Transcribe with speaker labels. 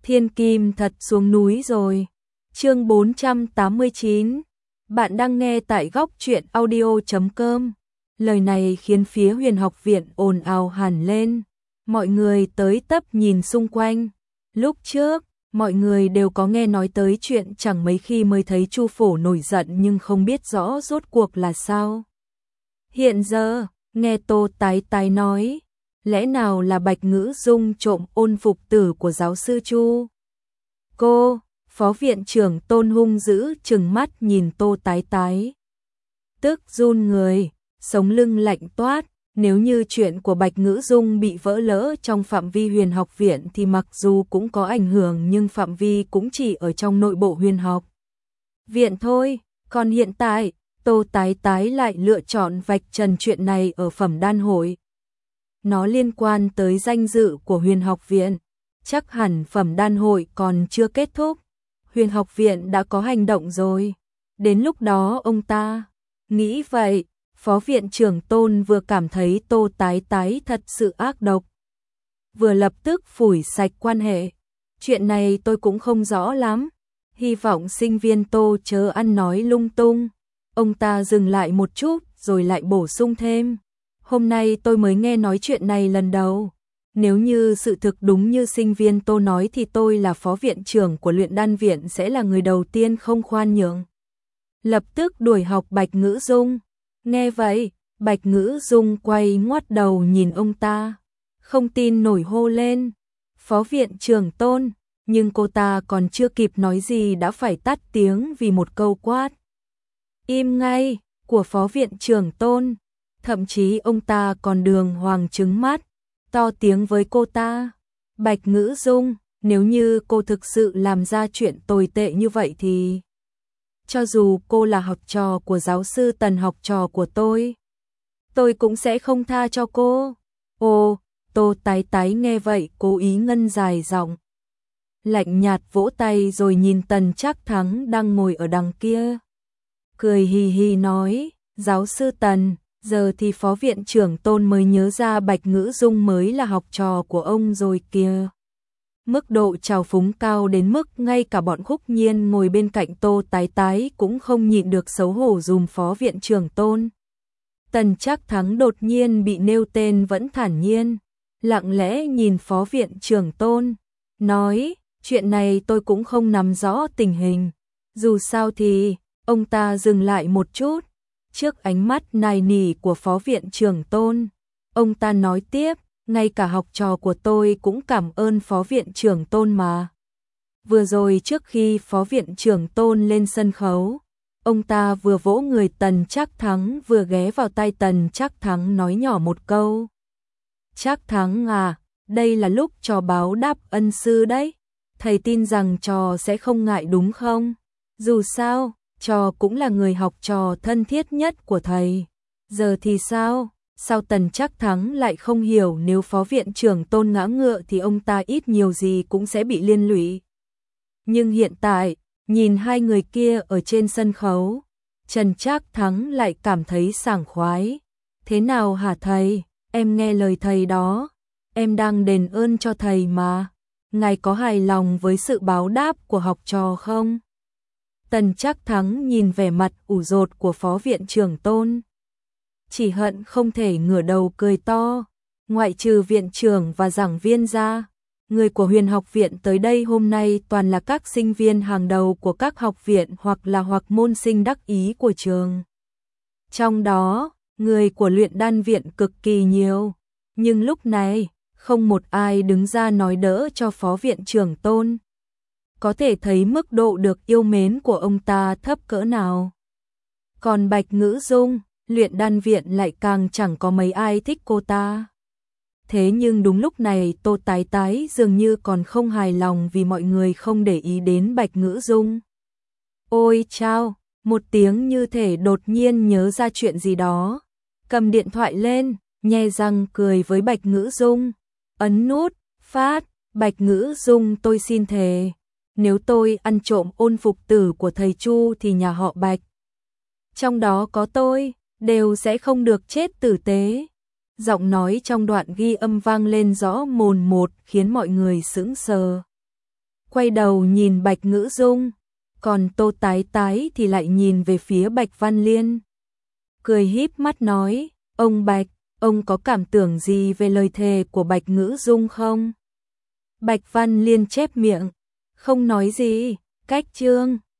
Speaker 1: Thiên Kim thật xuống núi rồi. Chương 489. Bạn đang nghe tại góc truyện audio.com. Lời này khiến phía Huyền Học Viện ồn ào hẳn lên. Mọi người tới tấp nhìn xung quanh. Lúc trước, mọi người đều có nghe nói tới chuyện chẳng mấy khi mới thấy Chu Phổ nổi giận nhưng không biết rõ rốt cuộc là sao. Hiện giờ, nghe Tô Tái Tái nói, lẽ nào là Bạch Ngữ Dung trộm ôn phục tử của giáo sư Chu? Cô, Phó Viện trưởng Tôn hung dữ trừng mắt nhìn Tô Tái Tái. Tức run người, sống lưng lạnh toát, nếu như chuyện của Bạch Ngữ Dung bị vỡ lỡ trong phạm vi Huyền Học Viện thì mặc dù cũng có ảnh hưởng nhưng phạm vi cũng chỉ ở trong nội bộ Huyền Học Viện thôi, còn hiện tại, Tô Tái Tái lại lựa chọn vạch trần chuyện này ở Phẩm Đan Hội. Nó liên quan tới danh dự của Huyền Học Viện, chắc hẳn Phẩm Đan Hội còn chưa kết thúc. Huyền Học Viện đã có hành động rồi, đến lúc đó ông ta nghĩ vậy. Phó Viện trưởng Tôn vừa cảm thấy Tô Tái Tái thật sự ác độc, vừa lập tức phủi sạch quan hệ. Chuyện này tôi cũng không rõ lắm, hy vọng sinh viên Tô chớ ăn nói lung tung. Ông ta dừng lại một chút rồi lại bổ sung thêm, hôm nay tôi mới nghe nói chuyện này lần đầu. Nếu như sự thực đúng như sinh viên Tô nói thì tôi là phó viện trưởng của Luyện Đan Viện sẽ là người đầu tiên không khoan nhượng, lập tức đuổi học Bạch Ngữ Dung. Nghe vậy, Bạch Ngữ Dung quay ngoắt đầu nhìn ông ta, không tin nổi hô lên, Phó Viện trưởng Tôn, nhưng cô ta còn chưa kịp nói gì đã phải tắt tiếng vì một câu quát im ngay của Phó Viện trưởng Tôn. Thậm chí ông ta còn đường hoàng trừng mắt, to tiếng với cô ta, Bạch Ngữ Dung, nếu như cô thực sự làm ra chuyện tồi tệ như vậy thì cho dù cô là học trò của giáo sư Tần, học trò của tôi cũng sẽ không tha cho cô. Ồ, Tô Tái Tái nghe vậy cố ý ngân dài giọng, lạnh nhạt vỗ tay rồi nhìn Tần Trác Thắng đang ngồi ở đằng kia, cười hì hì nói, giáo sư Tần, giờ thì Phó Viện trưởng Tôn mới nhớ ra Bạch Ngữ Dung mới là học trò của ông rồi kìa. Mức độ trào phúng cao đến mức ngay cả bọn Khúc Nhiên ngồi bên cạnh Tô Tái Tái cũng không nhịn được xấu hổ dùm Phó Viện trưởng Tôn. Tần Trác Thắng đột nhiên bị nêu tên vẫn thản nhiên, lặng lẽ nhìn Phó Viện trưởng Tôn, nói, chuyện này tôi cũng không nắm rõ tình hình. Dù sao thì, ông ta dừng lại một chút, trước ánh mắt nài nỉ của Phó Viện trưởng Tôn. Ông ta nói tiếp, ngay cả học trò của tôi cũng cảm ơn Phó Viện trưởng Tôn mà. Vừa rồi trước khi Phó Viện trưởng Tôn lên sân khấu, ông ta vừa vỗ người Tần Trác Thắng vừa ghé vào tai Tần Trác Thắng nói nhỏ một câu. Trác Thắng à, đây là lúc trò báo đáp ân sư đấy. Thầy tin rằng trò sẽ không ngại đúng không? Dù sao, trò cũng là người học trò thân thiết nhất của thầy. Giờ thì sao? Sao Tần Trác Thắng lại không hiểu nếu Phó Viện trưởng Tôn ngã ngựa thì ông ta ít nhiều gì cũng sẽ bị liên lụy. Nhưng hiện tại, nhìn hai người kia ở trên sân khấu, Trần Trác Thắng lại cảm thấy sảng khoái. Thế nào hả thầy? Em nghe lời thầy đó. Em đang đền ơn cho thầy mà. Ngài có hài lòng với sự báo đáp của học trò không? Tần Trác Thắng nhìn vẻ mặt ủ rột của Phó Viện trưởng Tôn, chỉ hận không thể ngửa đầu cười to. Ngoại trừ viện trưởng và giảng viên ra, người của Huyền Học Viện tới đây hôm nay toàn là các sinh viên hàng đầu của các học viện hoặc môn sinh đắc ý của trường. Trong đó, người của Luyện Đan Viện cực kỳ nhiều, nhưng lúc này, không một ai đứng ra nói đỡ cho Phó Viện trưởng Tôn. Có thể thấy mức độ được yêu mến của ông ta thấp cỡ nào. Còn Bạch Ngữ Dung, Luyện Đan Viện lại càng chẳng có mấy ai thích cô ta. Thế nhưng đúng lúc này Tô Tái Tái dường như còn không hài lòng vì mọi người không để ý đến Bạch Ngữ Dung. Ôi chao, một tiếng như thể đột nhiên nhớ ra chuyện gì đó. Cầm điện thoại lên, nhe răng cười với Bạch Ngữ Dung. Ấn nút, phát, Bạch Ngữ Dung tôi xin thề. Nếu tôi ăn trộm ôn phục tử của thầy Chu thì nhà họ Bạch, trong đó có tôi, đều sẽ không được chết tử tế. Giọng nói trong đoạn ghi âm vang lên rõ mồn một khiến mọi người sững sờ. quay đầu nhìn Bạch Ngữ Dung, còn Tô Tái Tái thì lại nhìn về phía Bạch Văn Liên. Cười híp mắt nói, ông Bạch, ông có cảm tưởng gì về lời thề của Bạch Ngữ Dung không? Bạch Văn Liên chép miệng, không nói gì, cách chương.